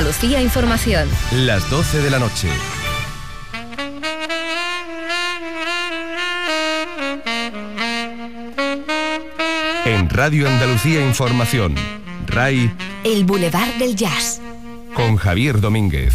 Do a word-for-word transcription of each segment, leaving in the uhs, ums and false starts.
Andalucía Información. Las doce de la noche. En Radio Andalucía Información, R A I, El Boulevard del Jazz, con Javier Domínguez.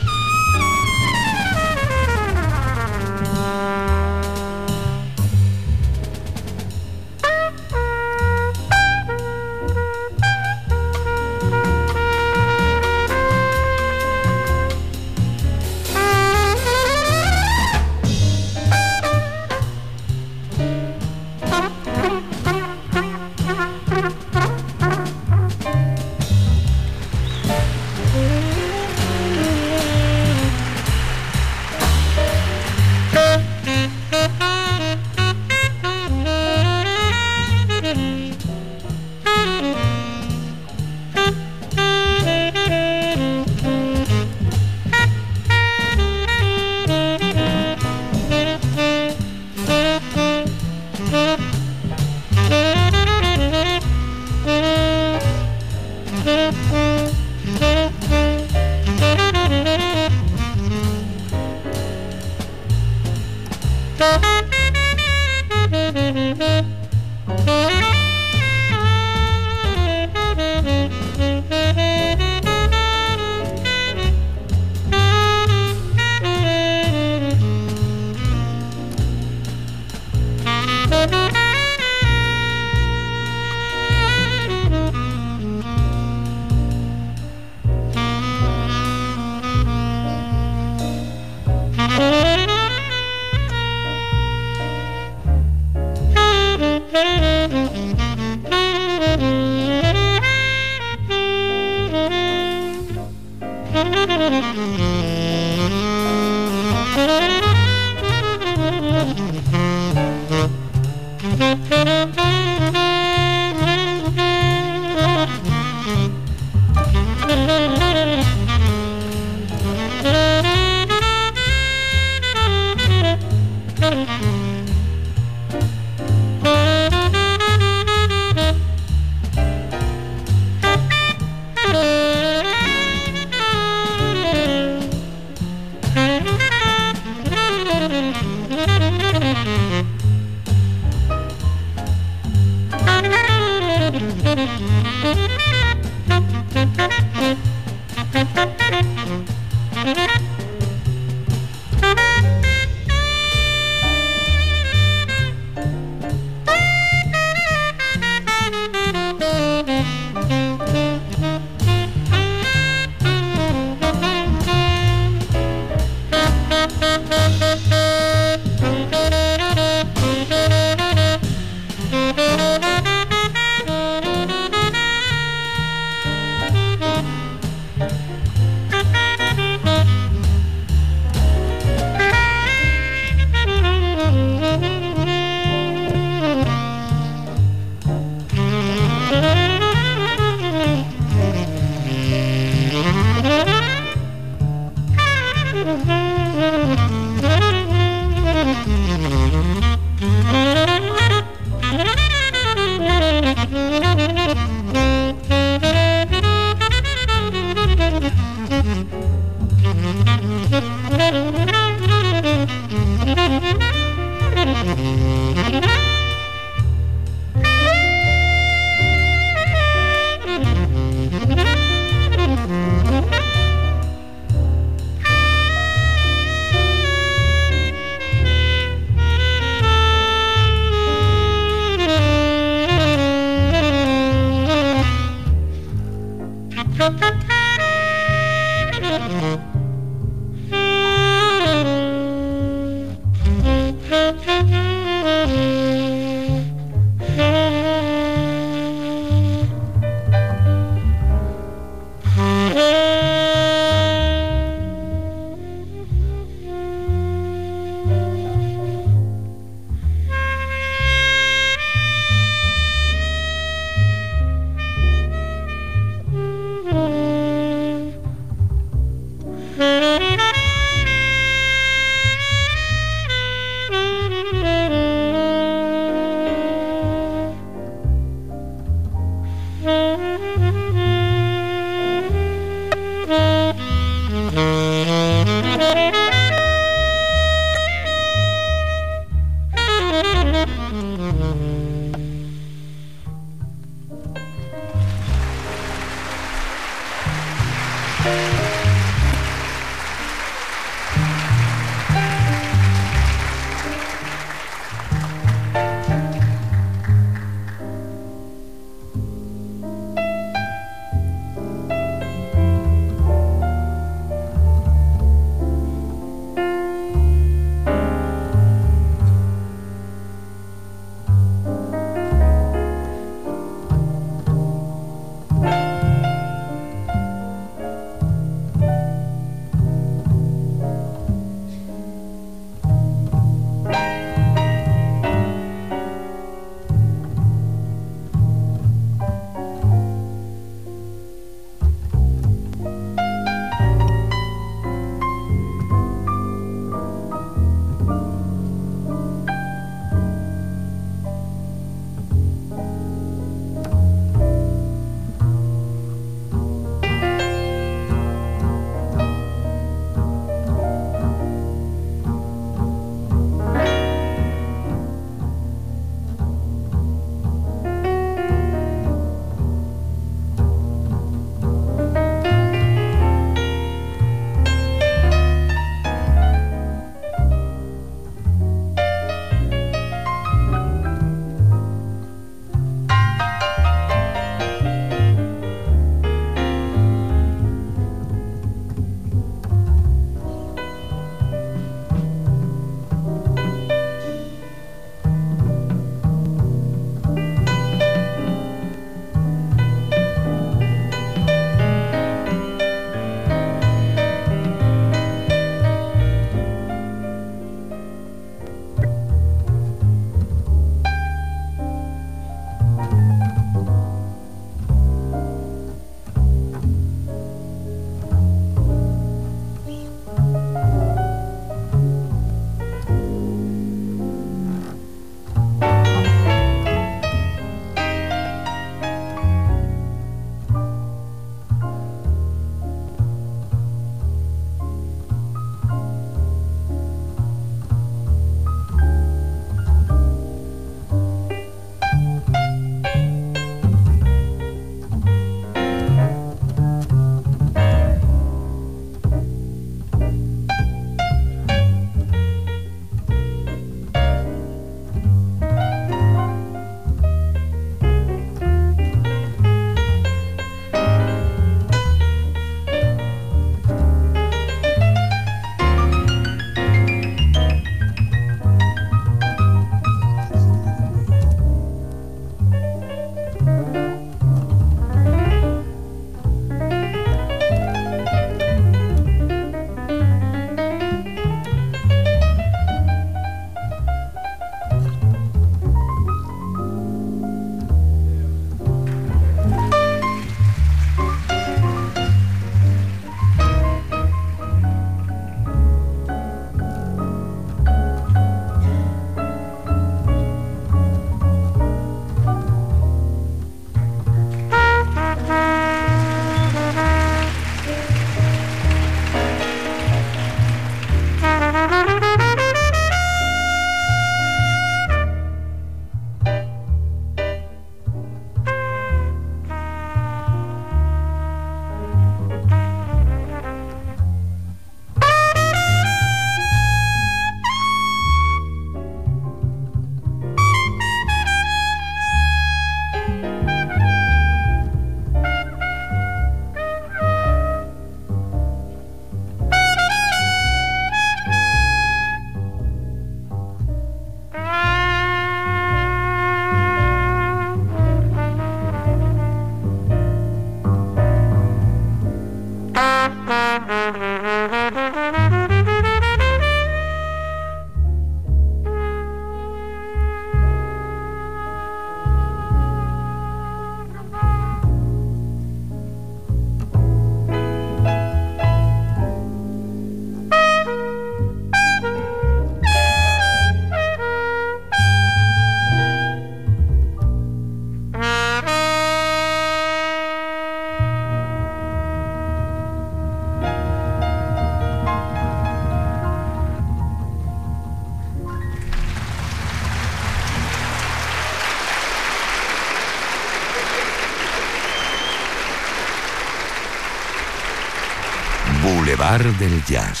Boulevard del Jazz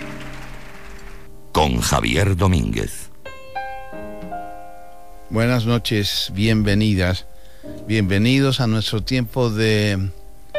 con Javier Domínguez. Buenas noches, bienvenidas, bienvenidos a nuestro tiempo de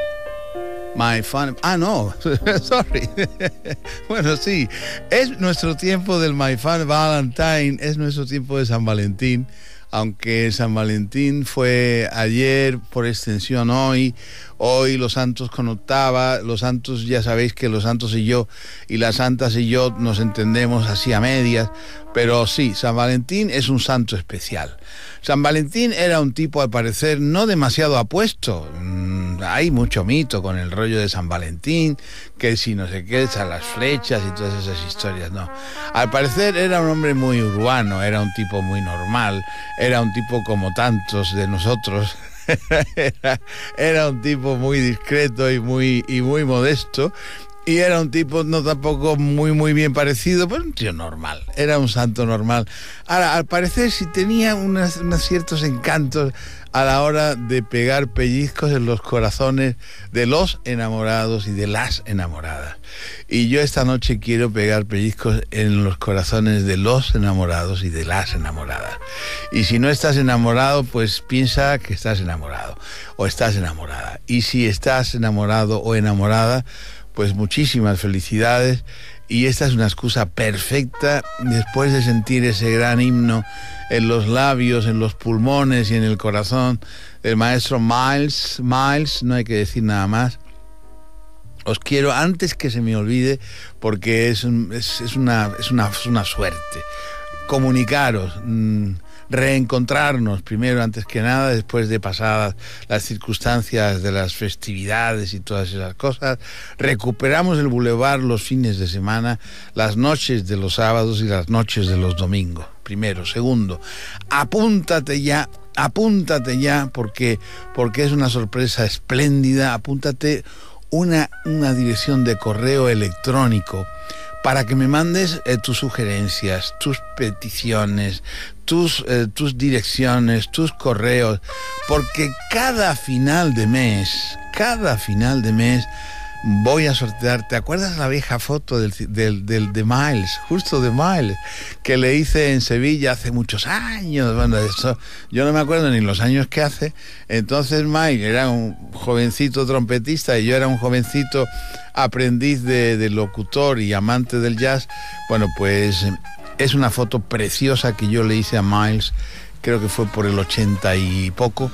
My Fun... Ah, no, sorry. Bueno, sí, es nuestro tiempo del My Fun Valentine, es nuestro tiempo de San Valentín, aunque San Valentín fue ayer, por extensión hoy, hoy los santos con octava, los santos, ya sabéis que los santos y yo, y las santas y yo nos entendemos así a medias, pero sí, San Valentín es un santo especial. San Valentín era un tipo, al parecer, no demasiado apuesto. Mm, hay mucho mito con el rollo de San Valentín, que si no sé qué, echan las flechas y todas esas historias, no. Al parecer era un hombre muy urbano, era un tipo muy normal, era un tipo como tantos de nosotros. Era, era un tipo muy discreto y muy, y muy modesto, y era un tipo no tampoco muy muy bien parecido, pero un tío normal, era un santo normal. Ahora, al parecer sí tenía unas, unos ciertos encantos a la hora de pegar pellizcos en los corazones de los enamorados y de las enamoradas. Y yo esta noche quiero pegar pellizcos en los corazones de los enamorados y de las enamoradas. Y si no estás enamorado, pues piensa que estás enamorado o estás enamorada. Y si estás enamorado o enamorada, pues muchísimas felicidades. Y esta es una excusa perfecta, después de sentir ese gran himno en los labios, en los pulmones y en el corazón del maestro Miles, Miles, no hay que decir nada más. Os quiero, antes que se me olvide, porque es, un, es, es, una, es, una, es una suerte, comunicaros, mmm, reencontrarnos primero, antes que nada, después de pasadas las circunstancias de las festividades y todas esas cosas. Recuperamos el Boulevard los fines de semana, las noches de los sábados y las noches de los domingos. Primero. Segundo, apúntate ya, apúntate ya, porque, porque es una sorpresa espléndida. Apúntate una, una dirección de correo electrónico para que me mandes eh, tus sugerencias, tus peticiones, tus, eh, tus direcciones, tus correos, porque cada final de mes, cada final de mes voy a sortear. ¿Te acuerdas la vieja foto del, del, del, de Miles, justo de Miles, que le hice en Sevilla hace muchos años? Bueno, eso, yo no me acuerdo ni los años que hace. Entonces Miles era un jovencito trompetista y yo era un jovencito aprendiz de, de locutor y amante del jazz. Bueno, pues es una foto preciosa que yo le hice a Miles, creo que fue por el ochenta y poco.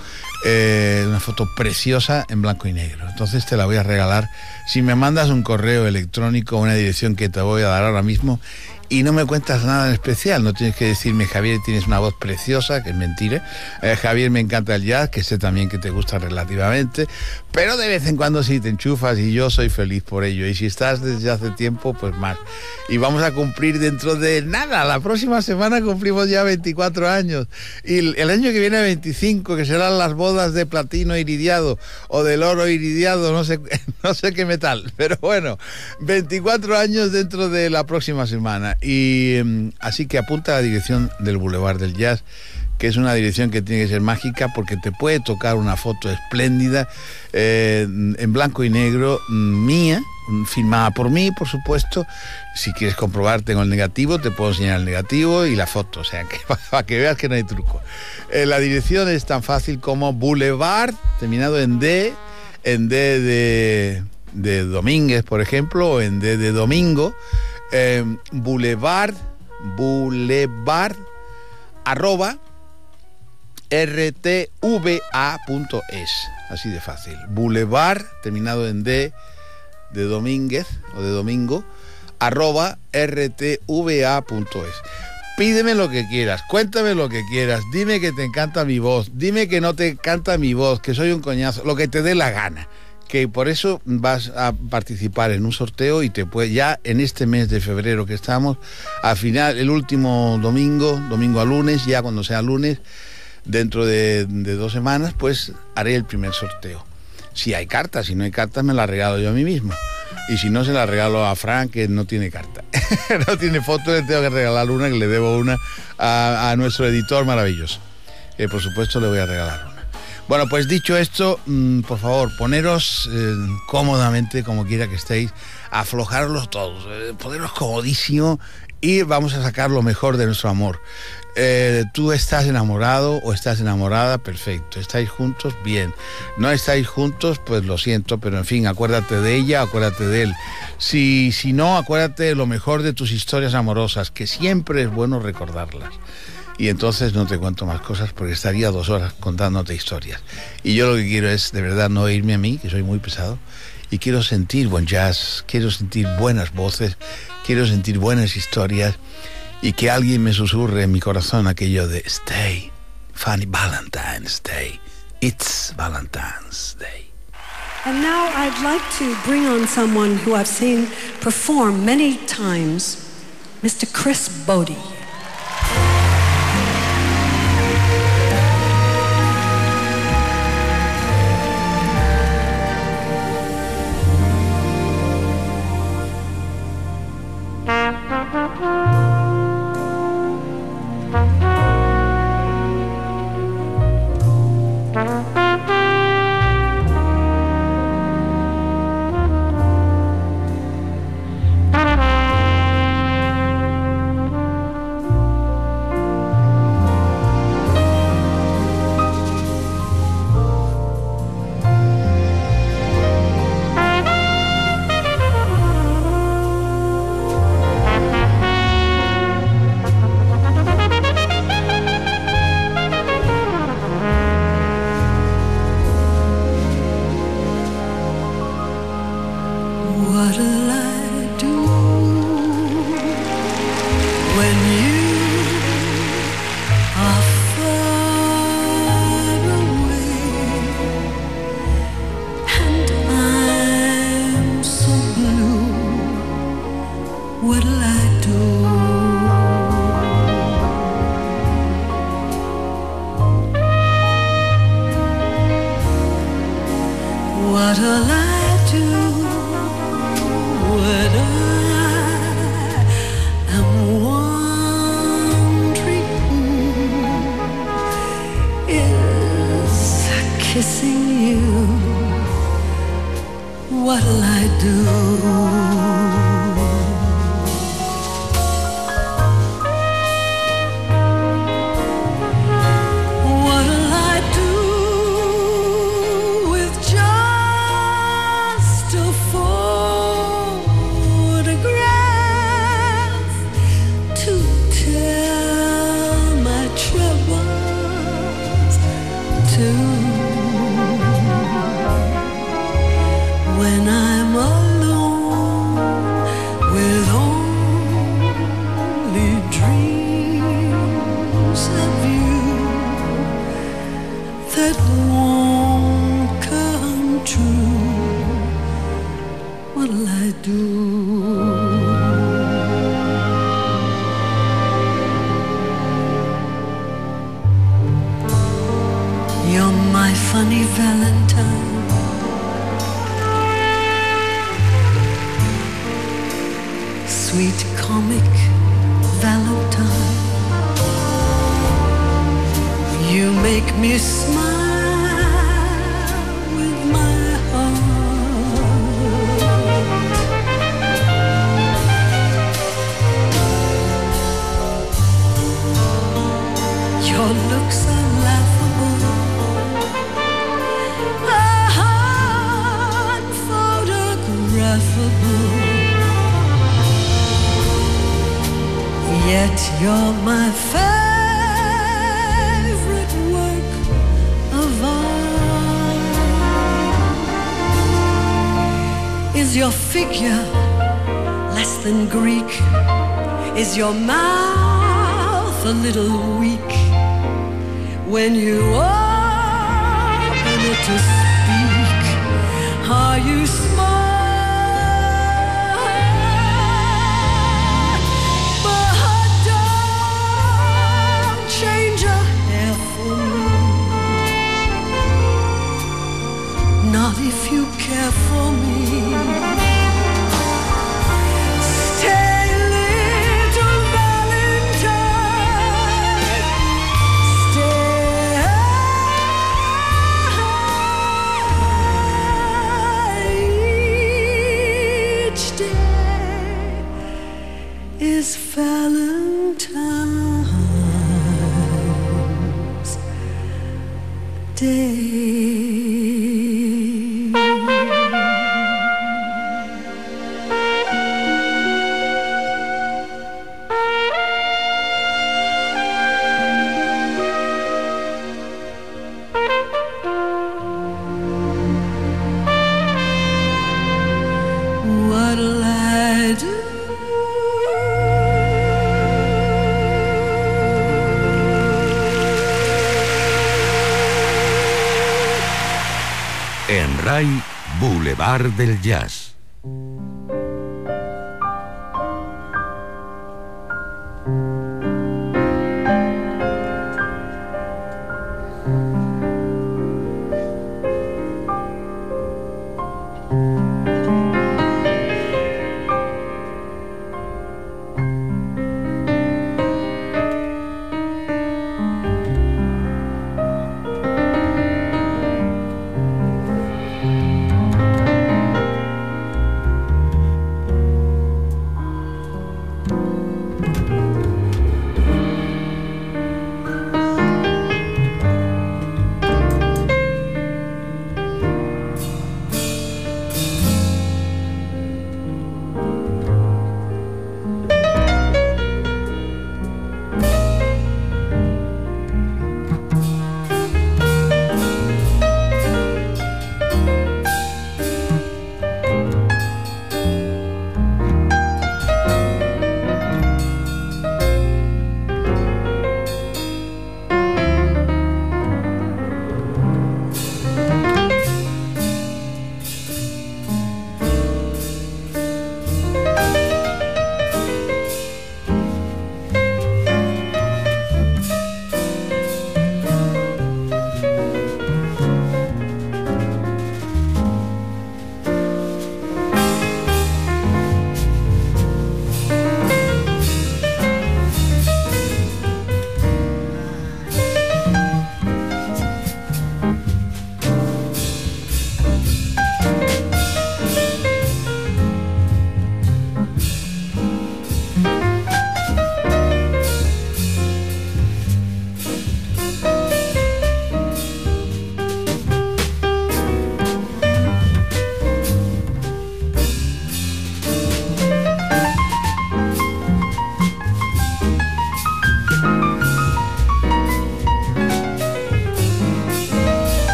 Eh, una foto preciosa en blanco y negro. Entonces te la voy a regalar si me mandas un correo electrónico, una dirección que te voy a dar ahora mismo, y no me cuentas nada en especial. No tienes que decirme: Javier, tienes una voz preciosa, que es mentira. eh, Javier, me encanta el jazz, que sé también que te gusta relativamente, pero de vez en cuando sí te enchufas y yo soy feliz por ello. Y si estás desde hace tiempo, pues más. Y vamos a cumplir dentro de nada, la próxima semana cumplimos ya veinticuatro años, y el año que viene veinticinco, que serán las bodas de platino iridiado o del oro iridiado, no sé, no sé qué metal, pero bueno, veinticuatro años dentro de la próxima semana. Y um, así que apunta a la dirección del Boulevard del Jazz, que es una dirección que tiene que ser mágica, porque te puede tocar una foto espléndida eh, en blanco y negro, mía, firmada por mí, por supuesto. Si quieres comprobar, tengo el negativo, te puedo enseñar el negativo y la foto, o sea, que para que veas que no hay truco. Eh, la dirección es tan fácil como Boulevard, terminado en D, en D de, de Domínguez, por ejemplo, o en D de Domingo. Eh, Boulevard, Boulevard, arroba, r t v a punto es, así de fácil. Boulevard, terminado en D de Domínguez o de Domingo, arroba r t v a punto es. Pídeme lo que quieras, cuéntame lo que quieras, dime que te encanta mi voz, dime que no te encanta mi voz, que soy un coñazo, lo que te dé la gana. Que por eso vas a participar en un sorteo y te puede, ya en este mes de febrero que estamos, al final, el último domingo, domingo a lunes, ya cuando sea lunes, dentro de, de dos semanas, pues haré el primer sorteo. Si hay cartas, si no hay cartas me la regalo yo a mí mismo. Y si no, se la regalo a Fran, que no tiene carta. No tiene foto, le tengo que regalar una, que le debo una a, a nuestro editor maravilloso. Que por supuesto le voy a regalar una. Bueno, pues dicho esto, mmm, por favor, poneros eh, cómodamente, como quiera que estéis, aflojarlos todos, eh, poneros comodísimo y vamos a sacar lo mejor de nuestro amor. Eh, tú estás enamorado o estás enamorada, perfecto. ¿Estáis juntos? Bien. ¿No estáis juntos? Pues lo siento, pero en fin, acuérdate de ella, acuérdate de él. Si, si no, acuérdate de lo mejor de tus historias amorosas, que siempre es bueno recordarlas. Y entonces no te cuento más cosas porque estaría dos horas contándote historias. Y yo lo que quiero es, de verdad, no oírme a mí, que soy muy pesado, y quiero sentir buen jazz, quiero sentir buenas voces, quiero sentir buenas historias, y que alguien me susurre en mi corazón aquello de stay, Funny Valentine's Day, it's Valentine's Day. And now I'd like to bring on someone who I've seen perform many times, Mister Chris Bodie. Your figure less than Greek? Is your mouth a little weak when you open it to speak? Are you smart? But don't change your hair for me. Not if you care for me. Stay, little Valentine. Stay. Each day is Valentine's Day. What'll I do? En RAI, Boulevard del Jazz.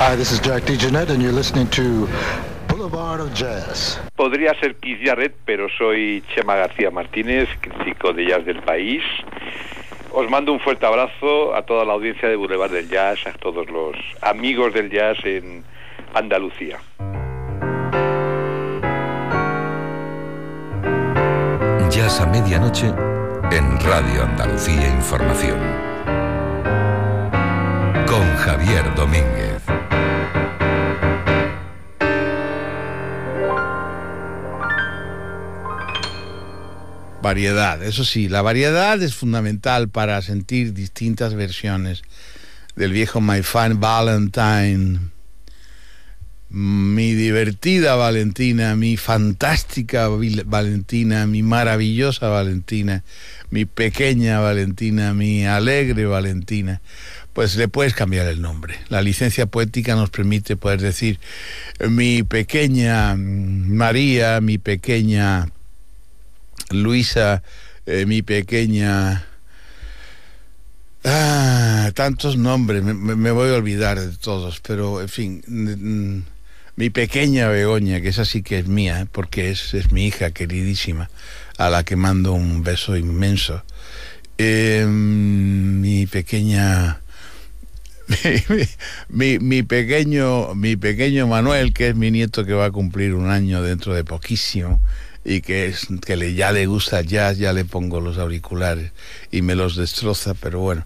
Hi, this is Jack DeJohnette and you're listening to Boulevard of Jazz. Podría ser Keith Jarrett, pero soy Chema García Martínez, crítico de jazz del país. Os mando un fuerte abrazo a toda la audiencia de Boulevard del Jazz, a todos los amigos del jazz en Andalucía. Jazz a medianoche en Radio Andalucía Información. Con Javier Domínguez. Variedad, eso sí, la variedad es fundamental para sentir distintas versiones del viejo My Fine Valentine, mi divertida Valentina, mi fantástica Valentina, mi maravillosa Valentina, mi pequeña Valentina, mi alegre Valentina. Pues le puedes cambiar el nombre. La licencia poética nos permite poder decir mi pequeña María, mi pequeña Luisa, eh, mi pequeña... Ah, tantos nombres, me, me voy a olvidar de todos, pero en fin, mi pequeña Begoña, que esa sí que es mía, porque es, es mi hija queridísima, a la que mando un beso inmenso. Eh, mi pequeña... Mi, mi, mi pequeño mi pequeño Manuel, que es mi nieto, que va a cumplir un año dentro de poquísimo, y que es que le, ya le gusta el jazz, ya le pongo los auriculares y me los destroza, pero bueno.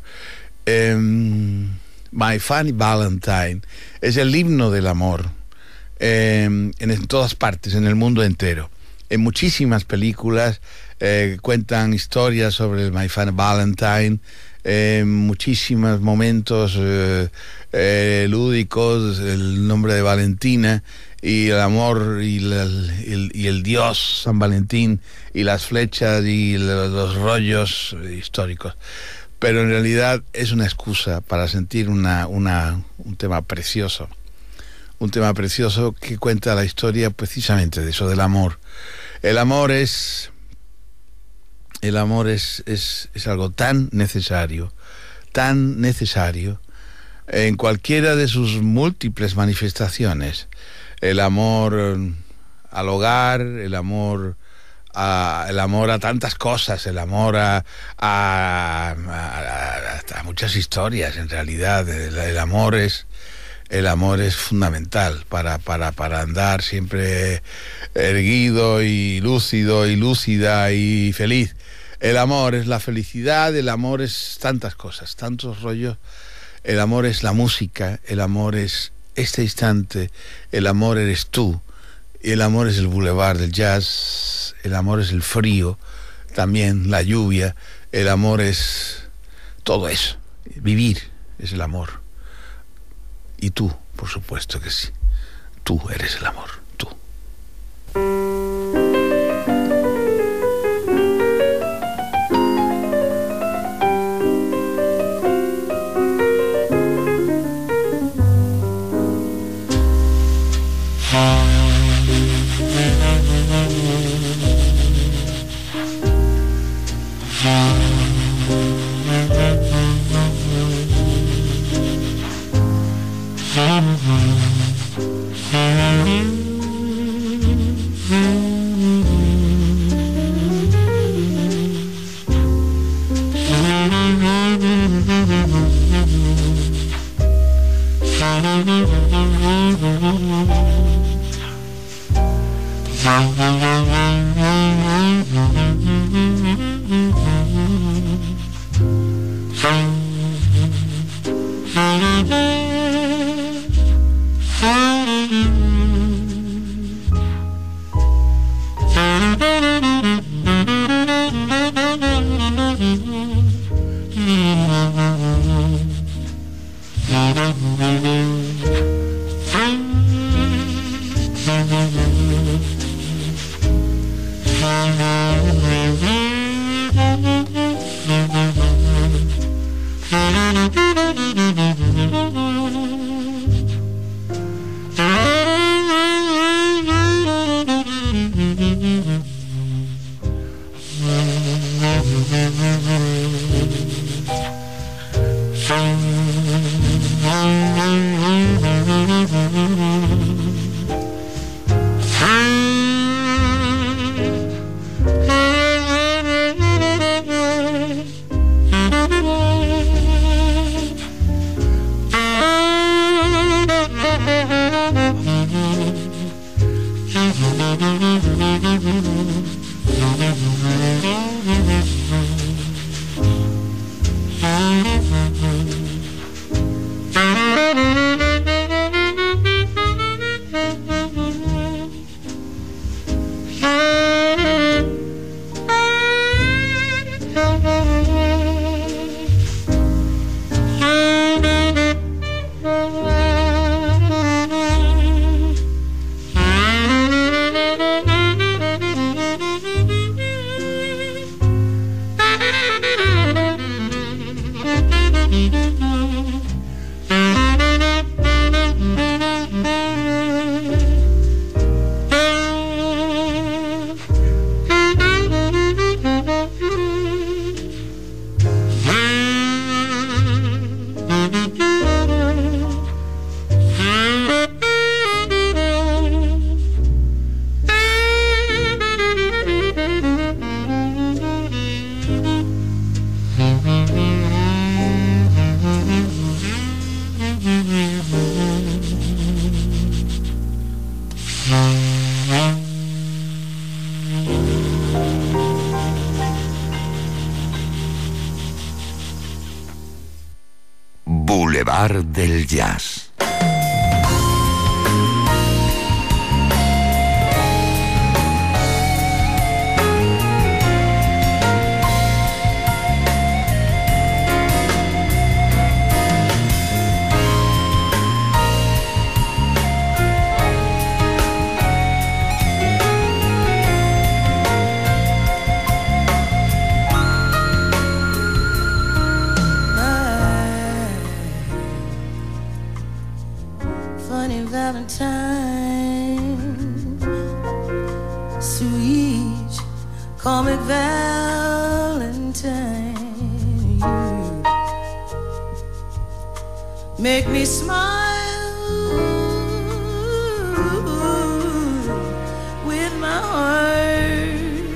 Um, My Funny Valentine es el himno del amor um, en, en todas partes, en el mundo entero. En muchísimas películas eh, cuentan historias sobre el My Funny Valentine, en muchísimos momentos eh, eh, lúdicos, el nombre de Valentina y el amor y, la, el, y el dios San Valentín y las flechas y los, los rollos históricos. Pero en realidad es una excusa para sentir una, una, un tema precioso. Un tema precioso que cuenta la historia precisamente de eso, del amor. El amor es... El amor es, es, es algo tan necesario, tan necesario, en cualquiera de sus múltiples manifestaciones. El amor al hogar, el amor a, el amor a tantas cosas, el amor a, a, a, a muchas historias, en realidad. El, el amor es... El amor es fundamental para, para, para andar siempre erguido y lúcido y lúcida y feliz. El amor es la felicidad, el amor es tantas cosas, tantos rollos. El amor es la música, el amor es este instante, el amor eres tú, el amor es el Boulevard del Jazz, el amor es el frío, también la lluvia, el amor es todo eso. Vivir es el amor. Y tú, por supuesto que sí. Tú eres el amor, tú. Boulevard del Jazz. comic Valentine. You make me smile with my heart.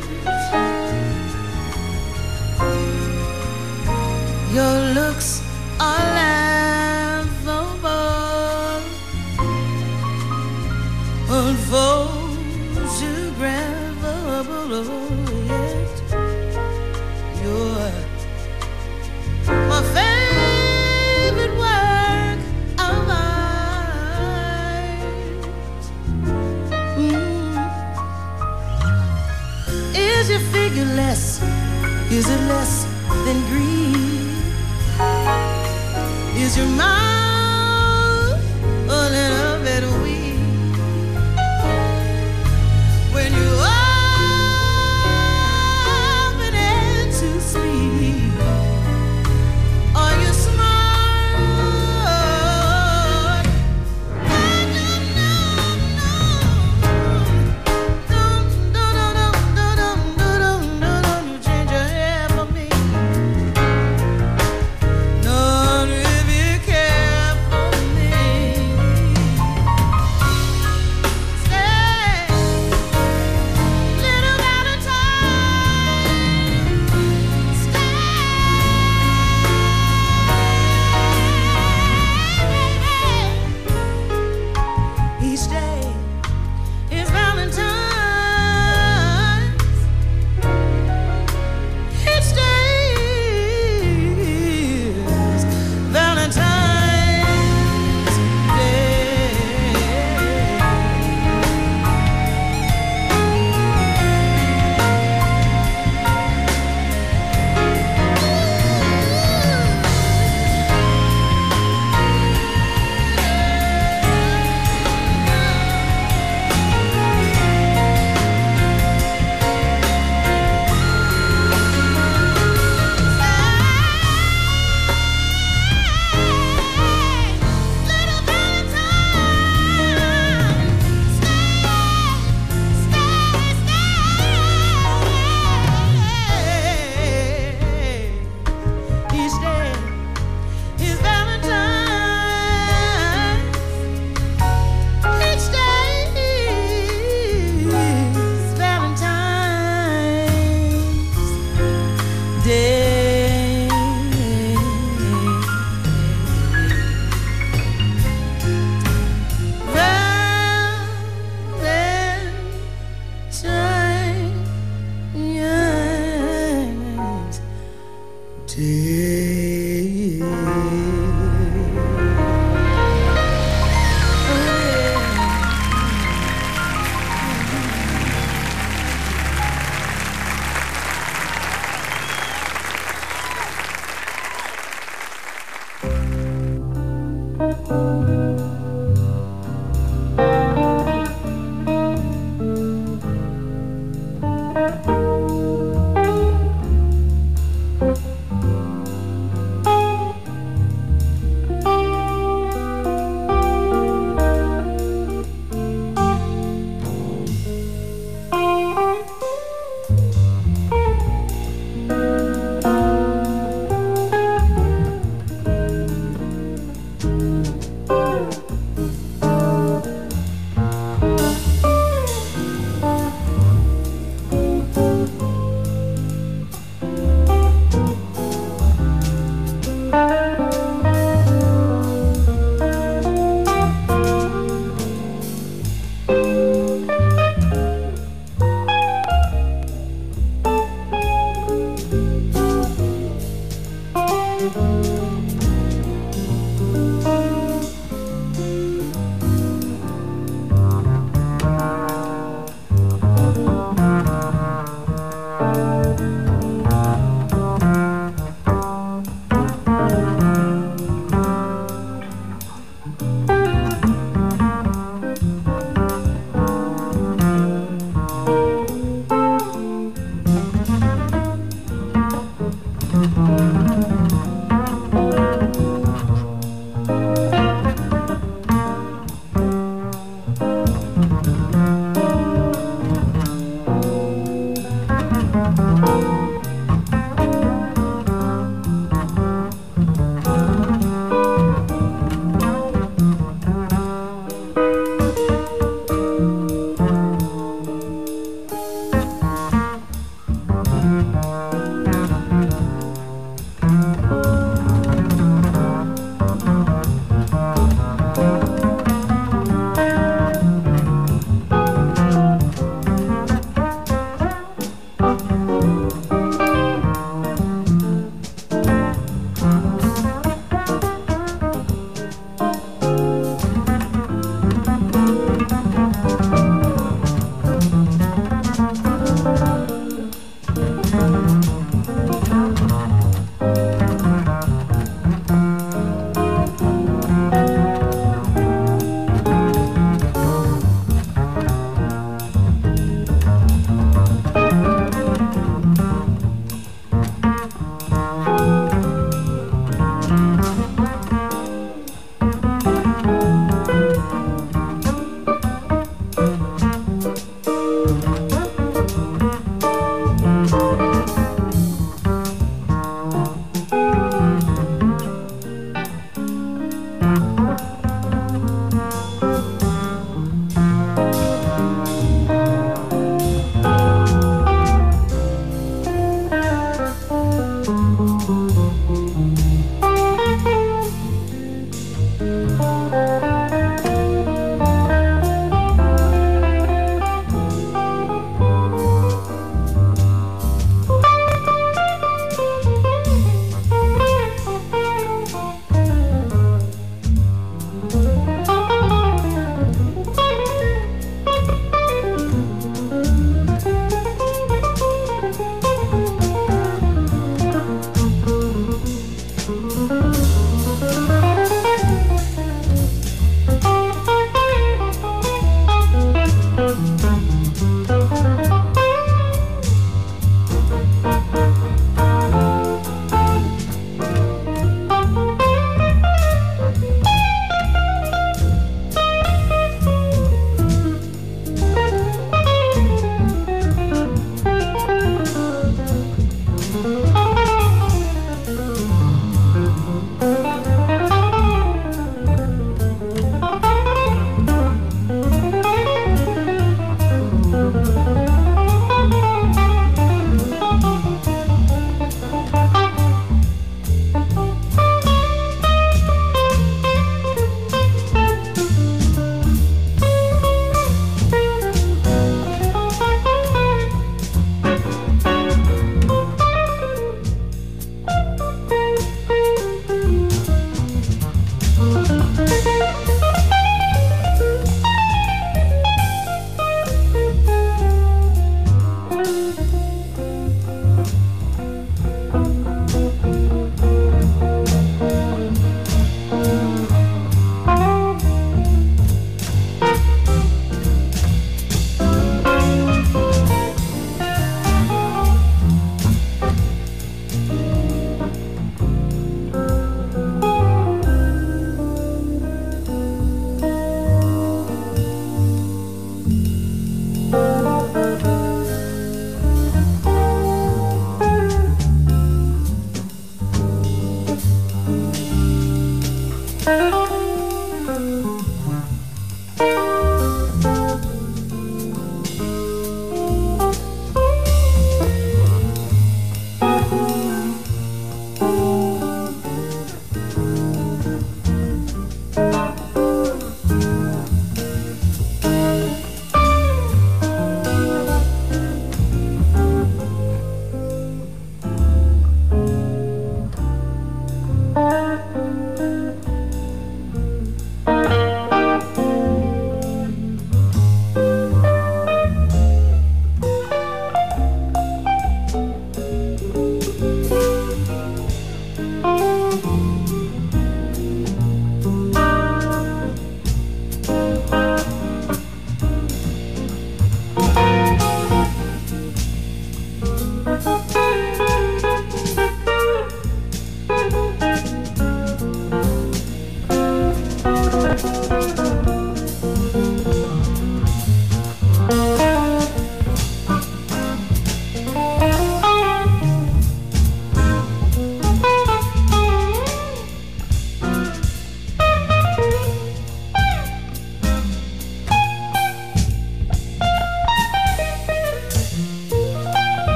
Your looks are laughable, unphotographable. Yet you're my favorite work of art. Mm. Is your figure less? Is it less than green? Is your mouth a little bit weak? When you open it to sleep, are you smart? No, no, no, no, no, no, no, no, no, no, no, no, you change your hair for me. Not if you care.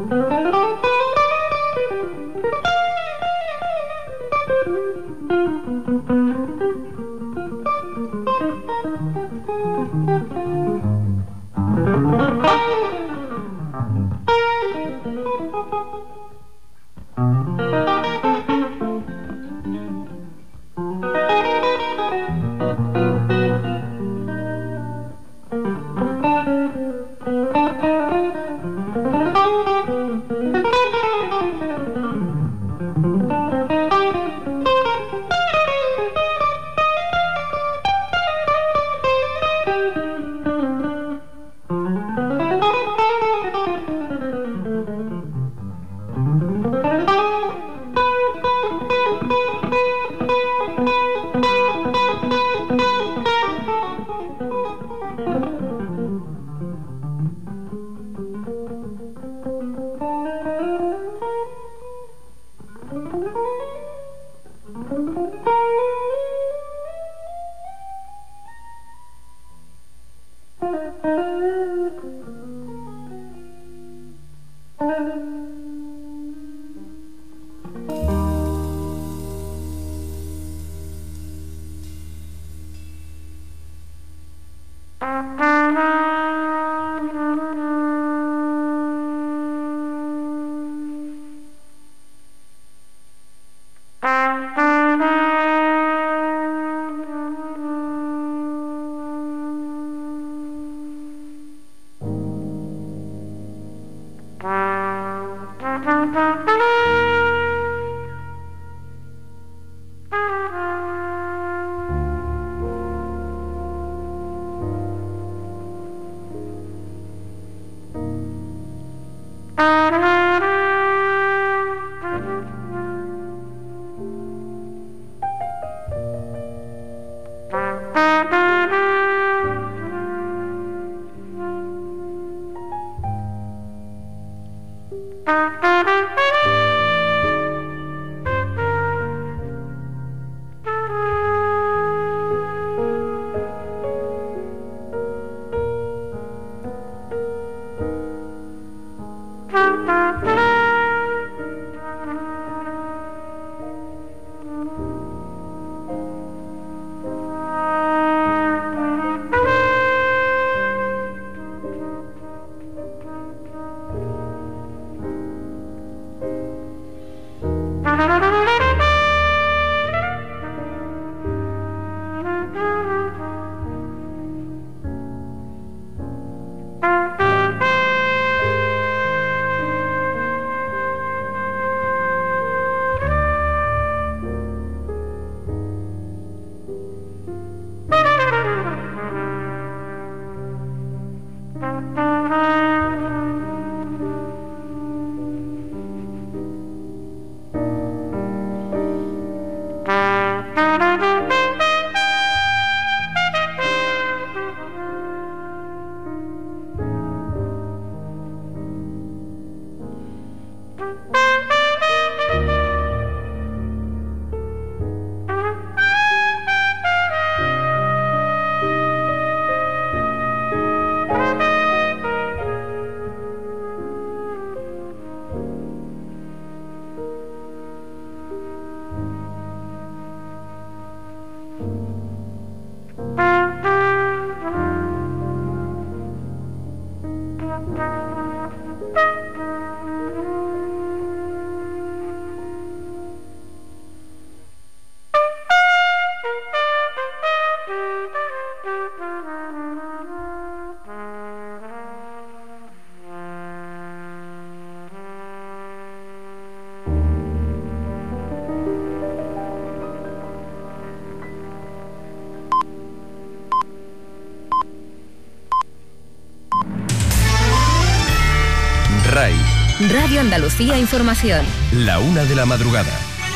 RAI. Radio Andalucía Información. La una de la madrugada.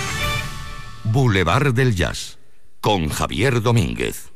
Boulevard del Jazz, con Javier Domínguez.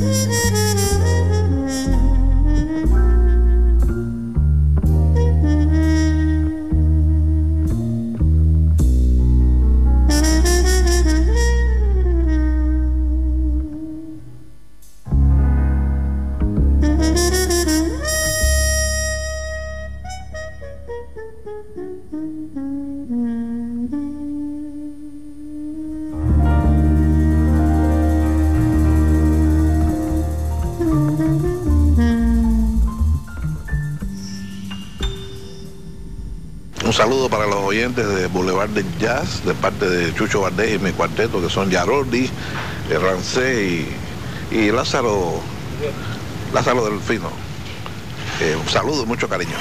Un saludo para los oyentes de Boulevard del Jazz, de parte de Chucho Valdés y mi cuarteto, que son Yaroldi, Rancé y, y Lázaro, Lázaro Delfino. Eh, un saludo y mucho cariño.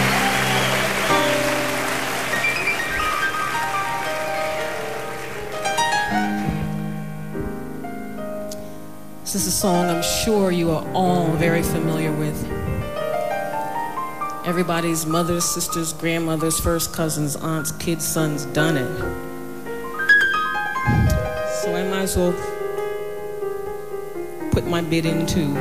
This is a song I'm sure you are all very familiar with. Everybody's mothers, sisters, grandmothers, first cousins, aunts, kids, sons done it. So I might as well put my bid in too.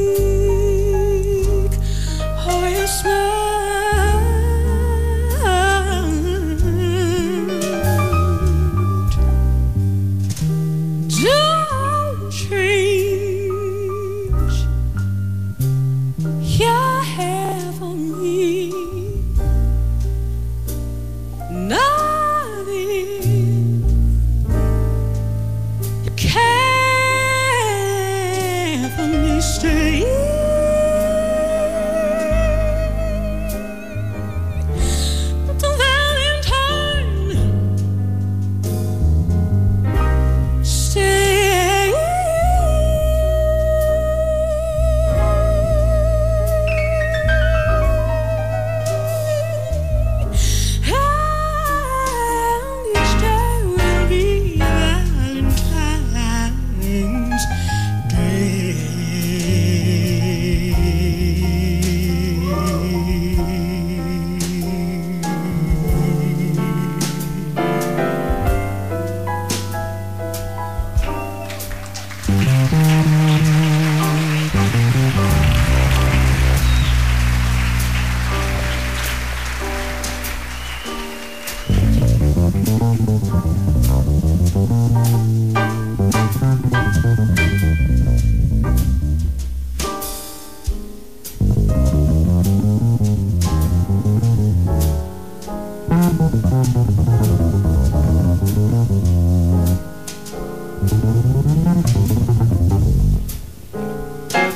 Smile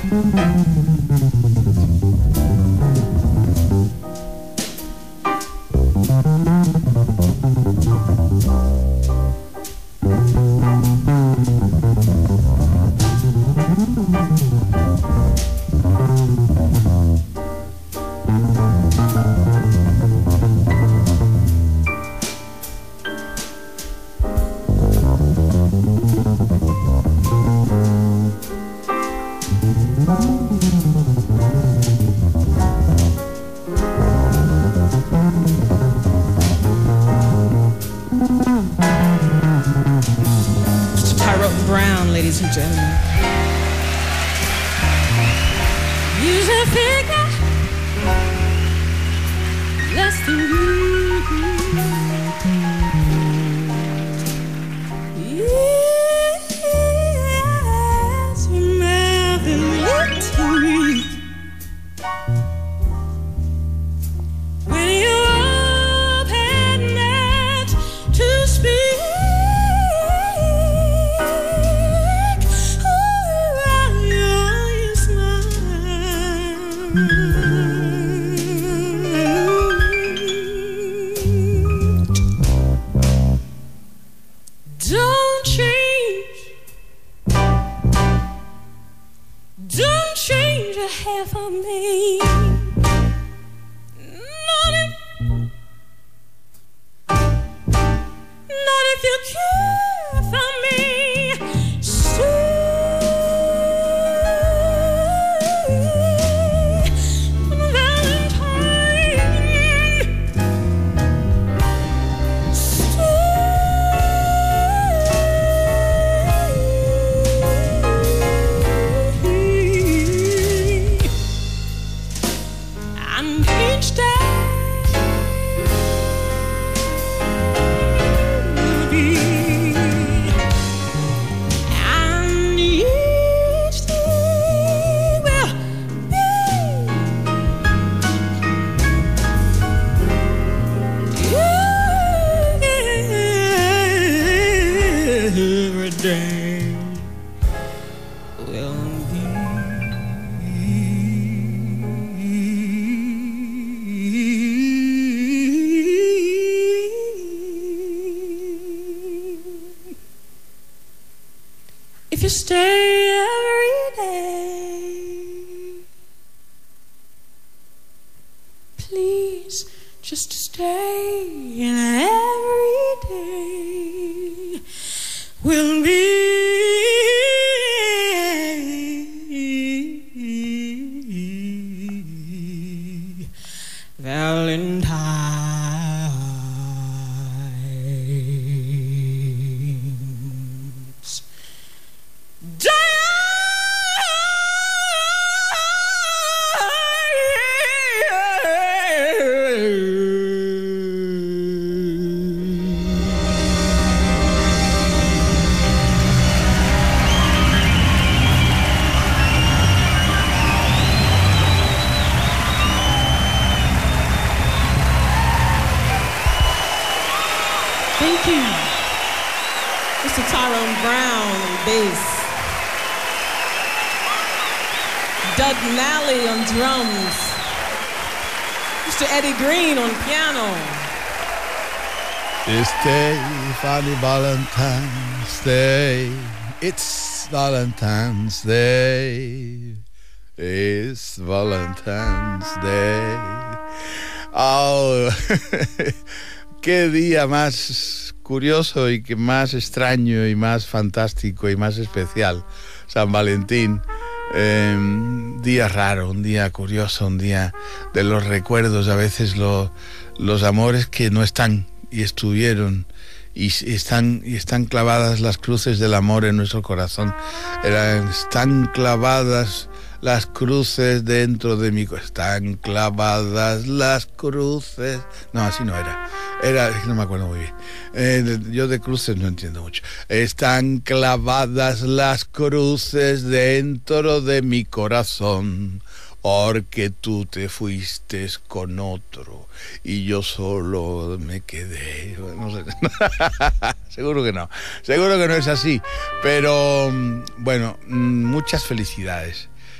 Ladies and gentlemen, use a figure less than you. Yes, nothing left to me. When you open it to speak. Don't change, don't change a half of me. Not if, not if you care for me. If you stay every day, please just stay, and every day will be Valentine's Day. Thank you, Mister Tyrone Brown on bass, Doug Malley on drums, Mister Eddie Green on piano. Stay, Funny Valentine's Day. It's Valentine's Day. It's Valentine's Day. Oh, qué día más curioso y que más extraño y más fantástico y más especial. San Valentín. Eh, día raro, un día curioso, un día de los recuerdos, a veces lo, los amores que no están y estuvieron y están, y están clavadas las cruces del amor en nuestro corazón. Eran, están clavadas las cruces dentro de mi corazón. Están clavadas las cruces. No, así no era. Era, no me acuerdo muy bien. Eh, yo de cruces no entiendo mucho. Están clavadas las cruces dentro de mi corazón, porque tú te fuiste con otro y yo solo me quedé. No sé. Seguro que no. Seguro que no es así. Pero, bueno, muchas felicidades.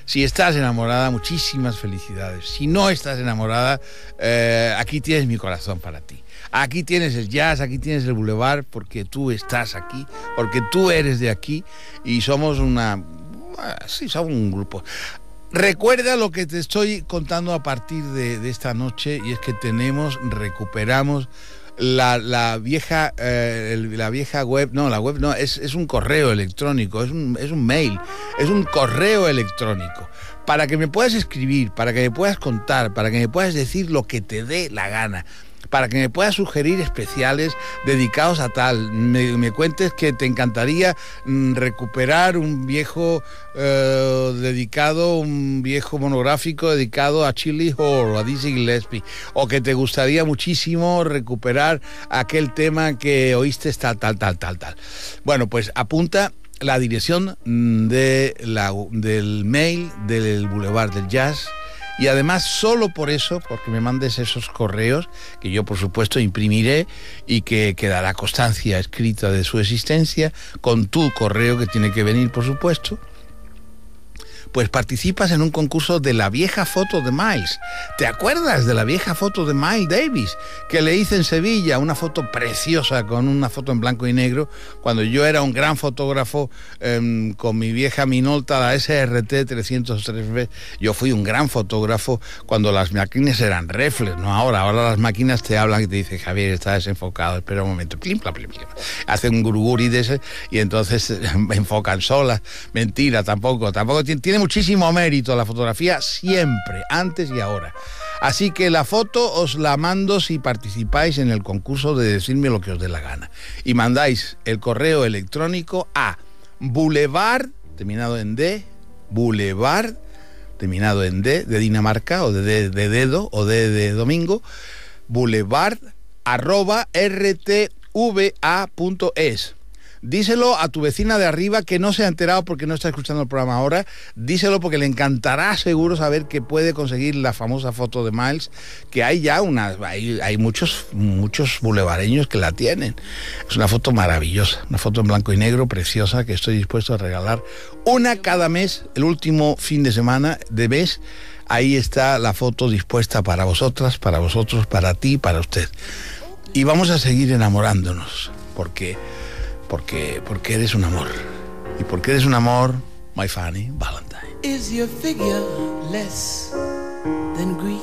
Si estás enamorada, muchísimas felicidades. Si no estás enamorada, eh, aquí tienes mi corazón para ti. Aquí tienes el jazz, aquí tienes el boulevard, porque tú estás aquí, porque tú eres de aquí y somos una... Sí, somos un grupo. Recuerda lo que te estoy contando a partir de, de esta noche, y es que tenemos, recuperamos la, la vieja eh, el, la vieja web, no, la web no, es, es un correo electrónico, es un, es un mail, es un correo electrónico, para que me puedas escribir, para que me puedas contar, para que me puedas decir lo que te dé la gana, para que me puedas sugerir especiales dedicados a tal, me, me cuentes que te encantaría mm, recuperar un viejo eh, dedicado, un viejo monográfico dedicado a Shirley Hall o a Dizzy Gillespie, o que te gustaría muchísimo recuperar aquel tema que oíste tal, tal, tal, tal, tal. Bueno, pues apunta la dirección de la, del mail del Boulevard del Jazz. Y además, solo por eso, porque me mandes esos correos, que yo por supuesto imprimiré y que quedará constancia escrita de su existencia, con tu correo que tiene que venir, por supuesto, pues participas en un concurso de la vieja foto de Miles. ¿Te acuerdas de la vieja foto de Miles Davis que le hice en Sevilla? Una foto preciosa, con una foto en blanco y negro, cuando yo era un gran fotógrafo eh, con mi vieja Minolta, la S R T trescientos tres B. Yo fui un gran fotógrafo cuando las máquinas eran reflex, no ahora. Ahora las máquinas te hablan y te dicen: Javier, está desenfocado, espera un momento. Plim, plim, plim, plim. Hacen un guruguri de ese y entonces me enfocan solas. Mentira, tampoco. Tampoco tiene, tiene muchísimo mérito la fotografía, siempre, antes y ahora. Así que la foto os la mando si participáis en el concurso de decirme lo que os dé la gana. Y mandáis el correo electrónico a Boulevard, terminado en D, Boulevard, terminado en D, de Dinamarca, o de, de, de dedo, o de, de domingo, boulevard, arroba, rtva punto es. Díselo a tu vecina de arriba, que no se ha enterado porque no está escuchando el programa ahora. Díselo porque le encantará seguro saber que puede conseguir la famosa foto de Miles, que hay ya una, hay, hay muchos, muchos boulevareños que la tienen. Es una foto maravillosa, una foto en blanco y negro preciosa, que estoy dispuesto a regalar una cada mes, el último fin de semana de mes. Ahí está la foto dispuesta para vosotras, para vosotros, para ti, para usted. Y vamos a seguir enamorándonos, porque... Porque, porque eres un amor. Y porque eres un amor, my funny Valentine. Is your figure less than Greek?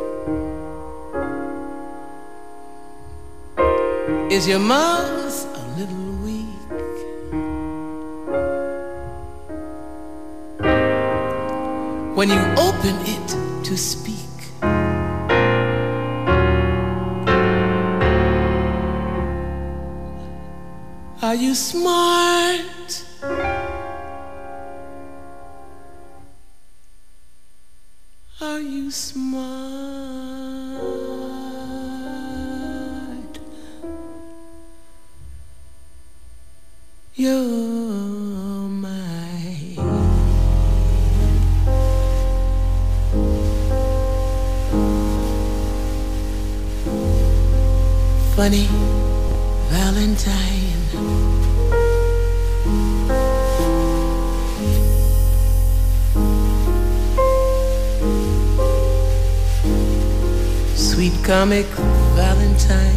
Is your mouth a little weak? When you open it to speak, are you smart? Are you smart? You're my funny Valentine. Sweet comic Valentine.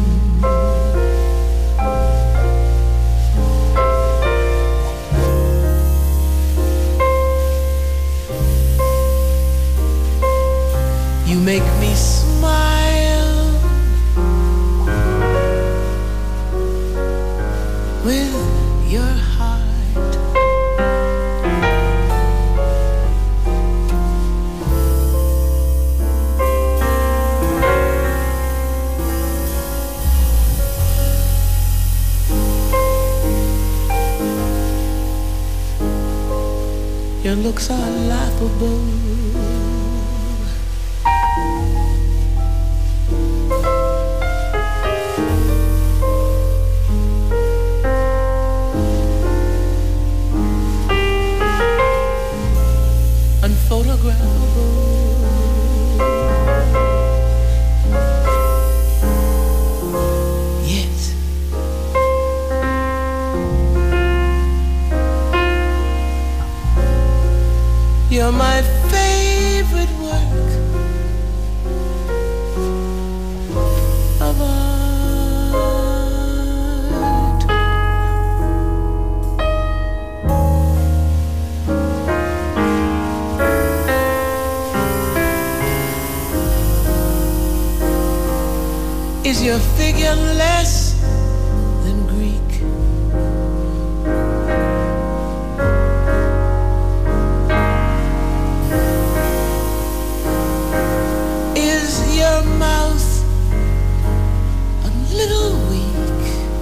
You make me smile with your heart. Your looks are laughable. Unphotographable. Yet You're my favorite work of art. Is your figure less than Greek? Is your mouth a little weak?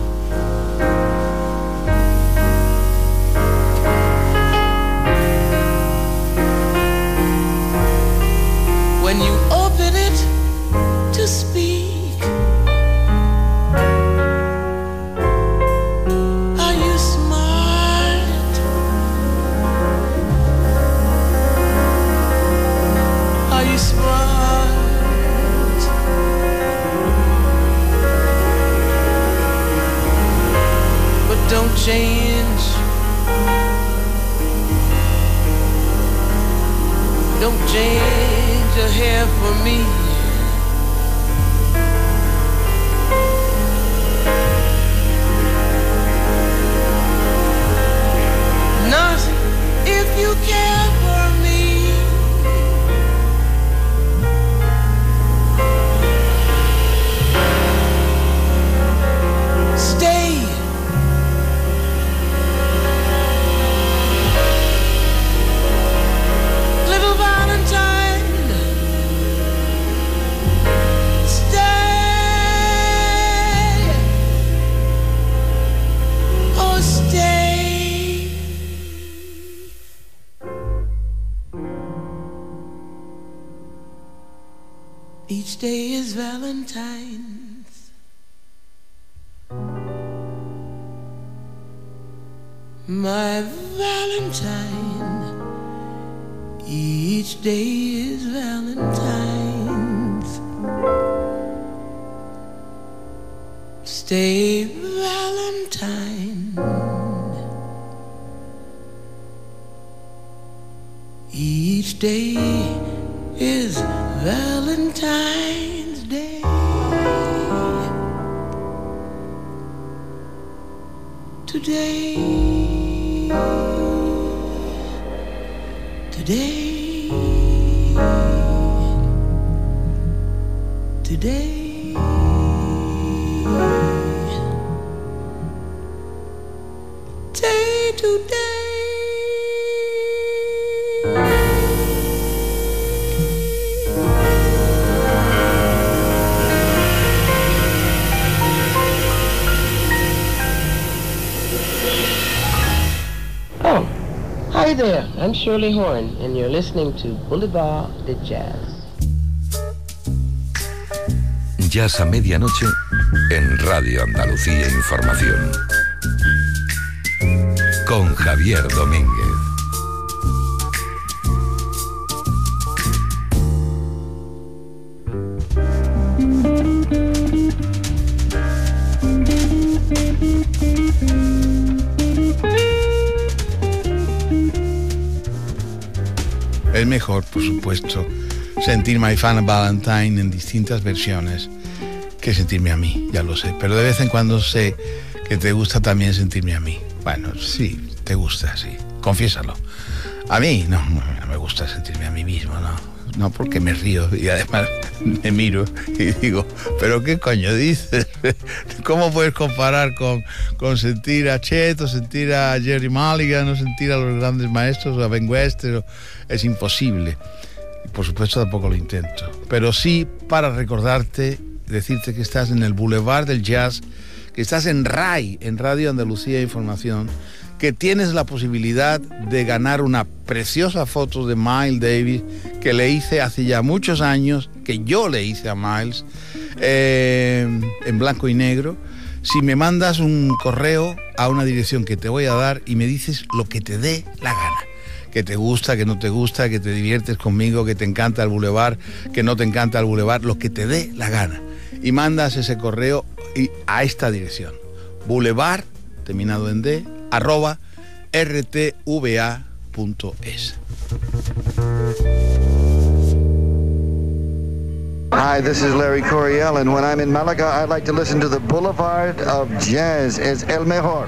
When you open it to speak, don't change, don't change your hair for me. Not if you care for me. Stay. Each day is Valentine's. My Valentine. Each day is Valentine's. Stay Valentine. Each day is Valentine's Day. Today, today, today, day today. Oh, hi there, I'm Shirley Horn, and you're listening to Boulevard de Jazz. Jazz a medianoche en Radio Andalucía Información. Con Javier Domínguez. Es mejor, por supuesto, sentir My Fan Valentine en distintas versiones que sentirme a mí, ya lo sé. Pero de vez en cuando sé que te gusta también sentirme a mí. Bueno, sí, te gusta, sí. Confiésalo. A mí no, no me gusta sentirme a mí mismo, no. No, porque me río y además me miro y digo, ¿pero qué coño dices? ¿Cómo puedes comparar con, con sentir a Chet o sentir a Jerry Mulligan o sentir a los grandes maestros o a Ben Webster? O... Es imposible. Y por supuesto tampoco lo intento. Pero sí para recordarte, decirte que estás en el Boulevard del Jazz, que estás en R A I, en Radio Andalucía Información, que tienes la posibilidad de ganar una preciosa foto de Miles Davis que le hice hace ya muchos años, que yo le hice a Miles, eh, en blanco y negro. Si me mandas un correo a una dirección que te voy a dar y me dices lo que te dé la gana, que te gusta, que no te gusta, que te diviertes conmigo, que te encanta el Boulevard, que no te encanta el Boulevard, lo que te dé la gana, y mandas ese correo a esta dirección: Boulevard, terminado en D, arroba r t v a punto es. Hi, this is Larry Coryell, and when I'm in Malaga, I like to listen to the Boulevard of Jazz. Es el mejor.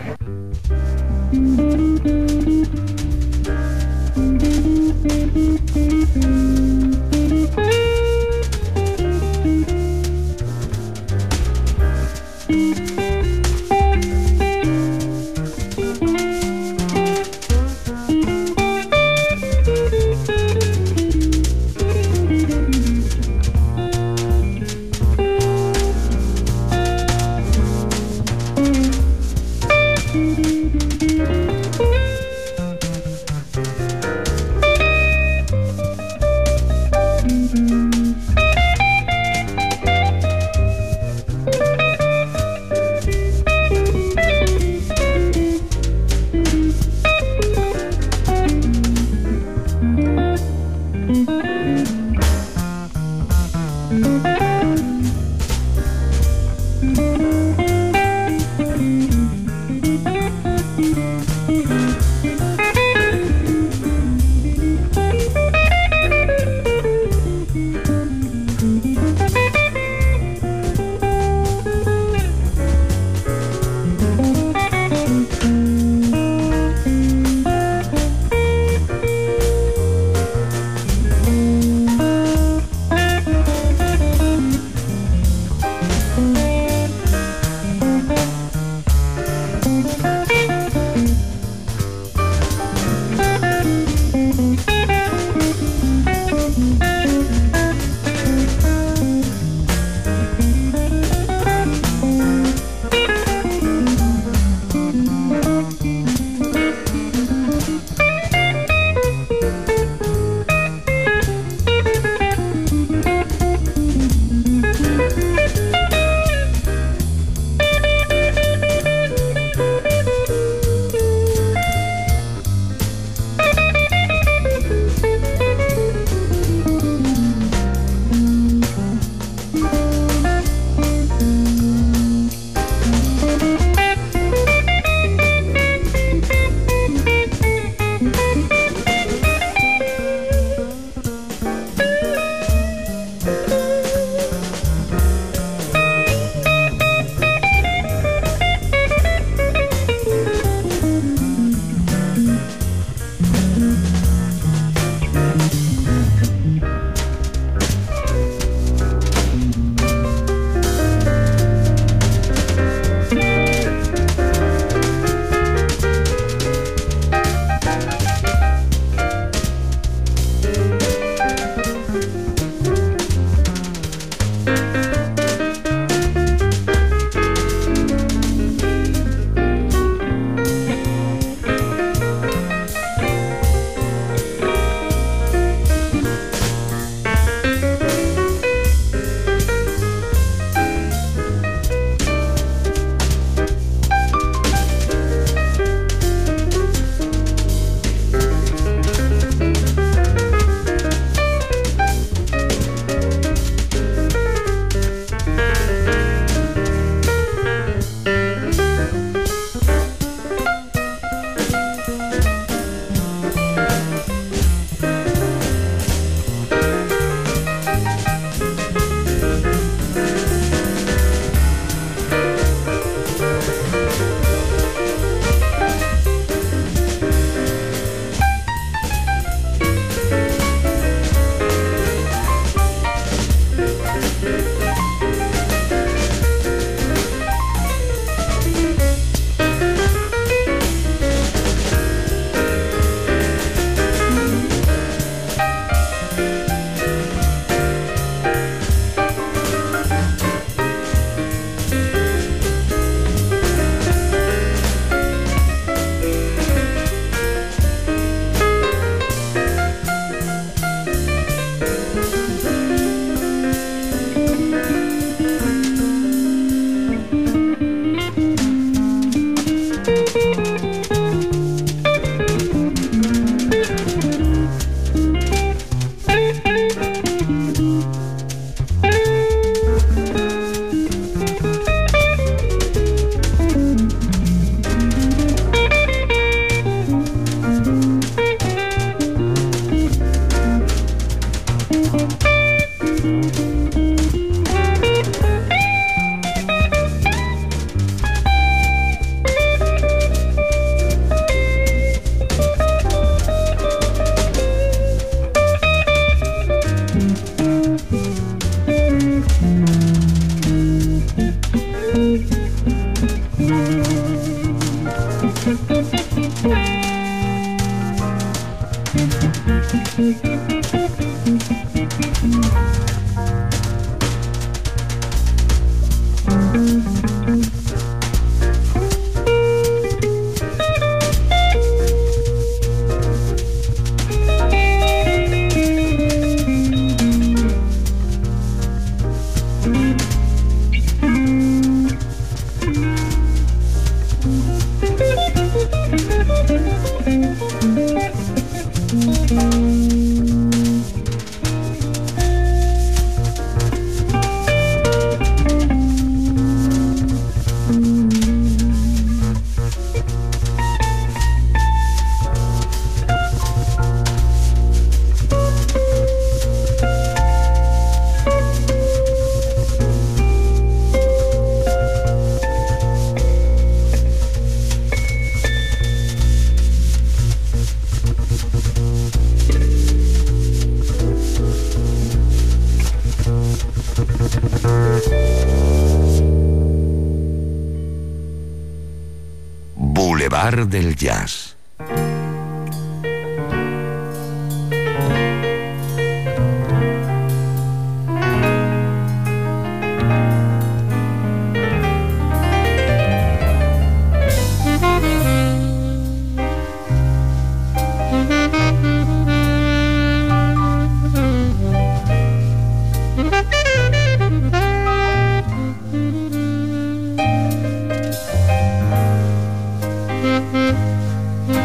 Boulevard del Jazz. Thank you.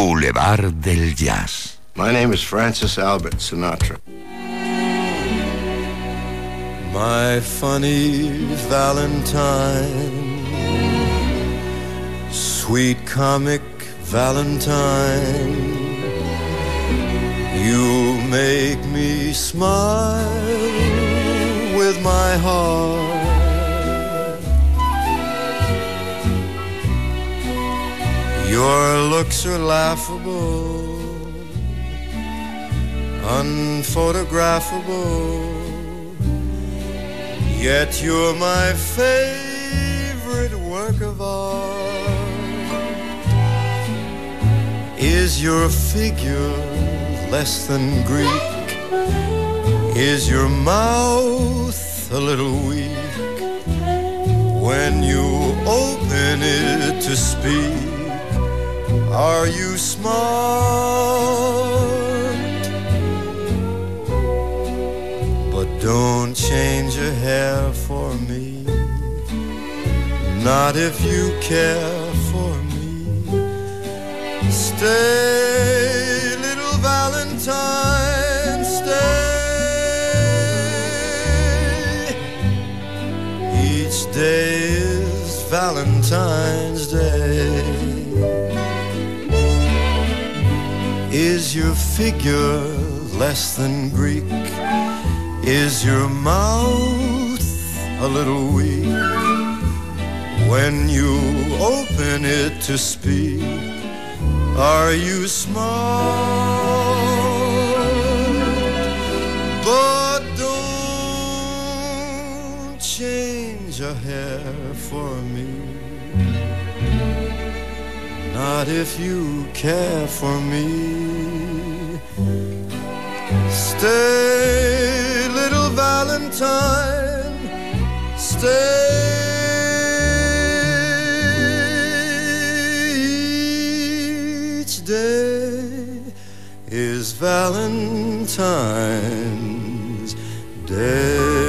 Boulevard del Jazz. My name is Francis Albert Sinatra. My funny Valentine, sweet comic Valentine, you make me smile with my heart. Your looks are laughable, unphotographable, yet you're my favorite work of art. Is your figure less than Greek? Is your mouth a little weak? When you open it to speak, are you smart? But don't change your hair for me, not if you care for me. Stay, little Valentine, stay. Each day is Valentine's Day. Is your figure less than Greek? Is your mouth a little weak? When you open it to speak, are you smart? But don't change your hair for me, not if you care for me. Stay, little Valentine, stay. Each day is Valentine's Day.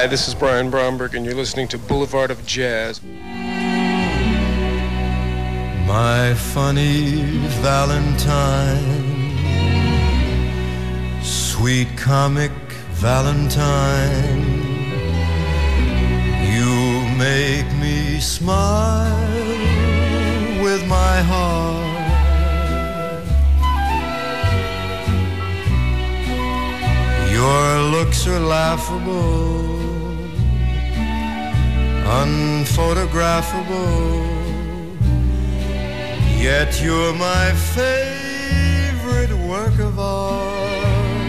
Hi, this is Brian Bromberg, and you're listening to Boulevard of Jazz. My funny Valentine, sweet comic Valentine, you make me smile with my heart. Your looks are laughable, unphotographable, yet you're my favorite work of art.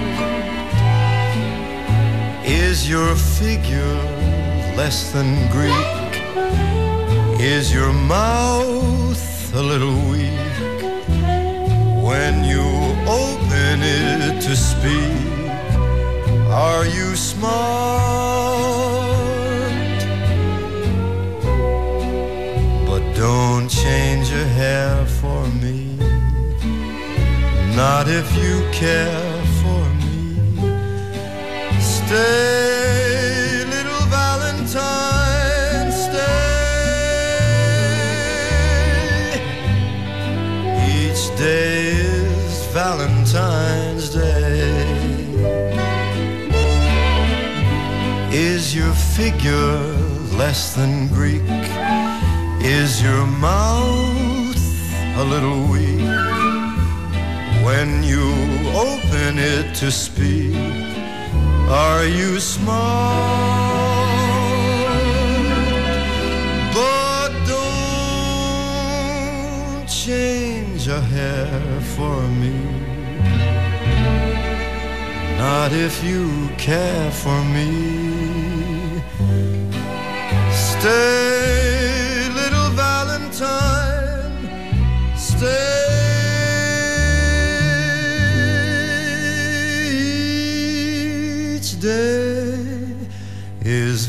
Is your figure less than Greek? Is your mouth a little weak? When you open it to speak, are you smart? But don't change your hair for me, not if you care for me. Stay, little Valentine, stay. Each day is Valentine's Day. Is your figure less than Greek? Is your mouth a little weak? When you open it to speak, are you smart? But don't change a hair for me, not if you care for me. Stay, little Valentine, stay. Each day is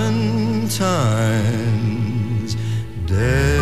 Valentine's Day.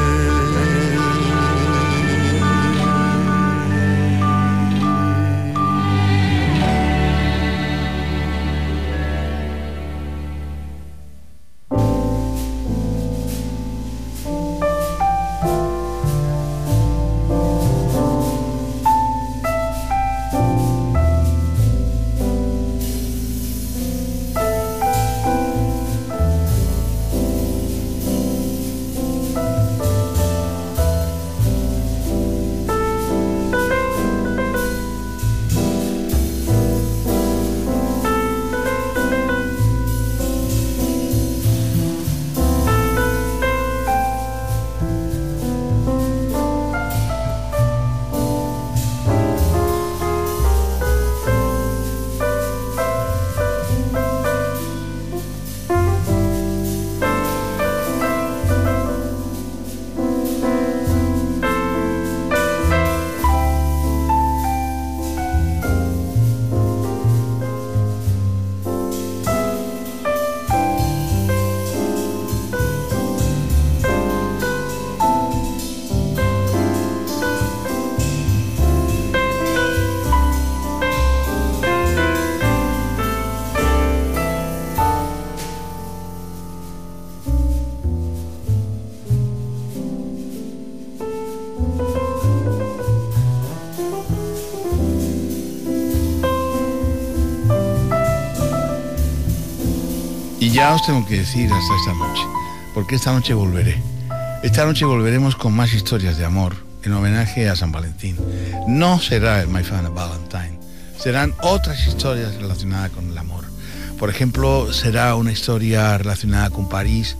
Ya os tengo que decir hasta esta noche, porque esta noche volveré. Esta noche volveremos con más historias de amor en homenaje a San Valentín. No será el My Funny Valentine, serán otras historias relacionadas con el amor. Por ejemplo, será una historia relacionada con París.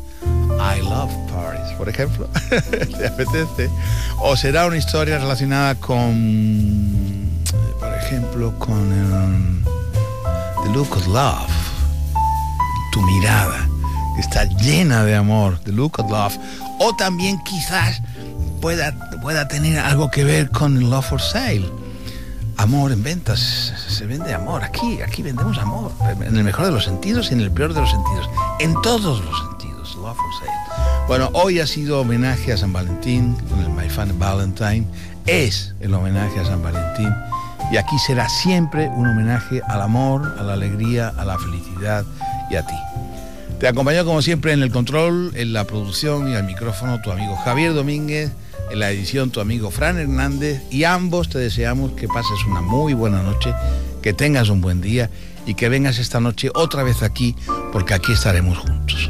I love Paris, por ejemplo. ¿Te apetece? O será una historia relacionada con, por ejemplo, con el, The Look of Love. Tu mirada, que está llena de amor, The Look of Love. O también quizás pueda, pueda tener algo que ver con Love for Sale. Amor en ventas, se vende amor. Aquí, aquí vendemos amor, en el mejor de los sentidos y en el peor de los sentidos. En todos los sentidos, Love for Sale. Bueno, hoy ha sido homenaje a San Valentín, con el My Funny Valentine. Es el homenaje a San Valentín. Y aquí será siempre un homenaje al amor, a la alegría, a la felicidad y a ti. Te acompañó como siempre en el control, en la producción y al micrófono tu amigo Javier Domínguez, en la edición tu amigo Fran Hernández, y ambos te deseamos que pases una muy buena noche, que tengas un buen día y que vengas esta noche otra vez aquí, porque aquí estaremos juntos.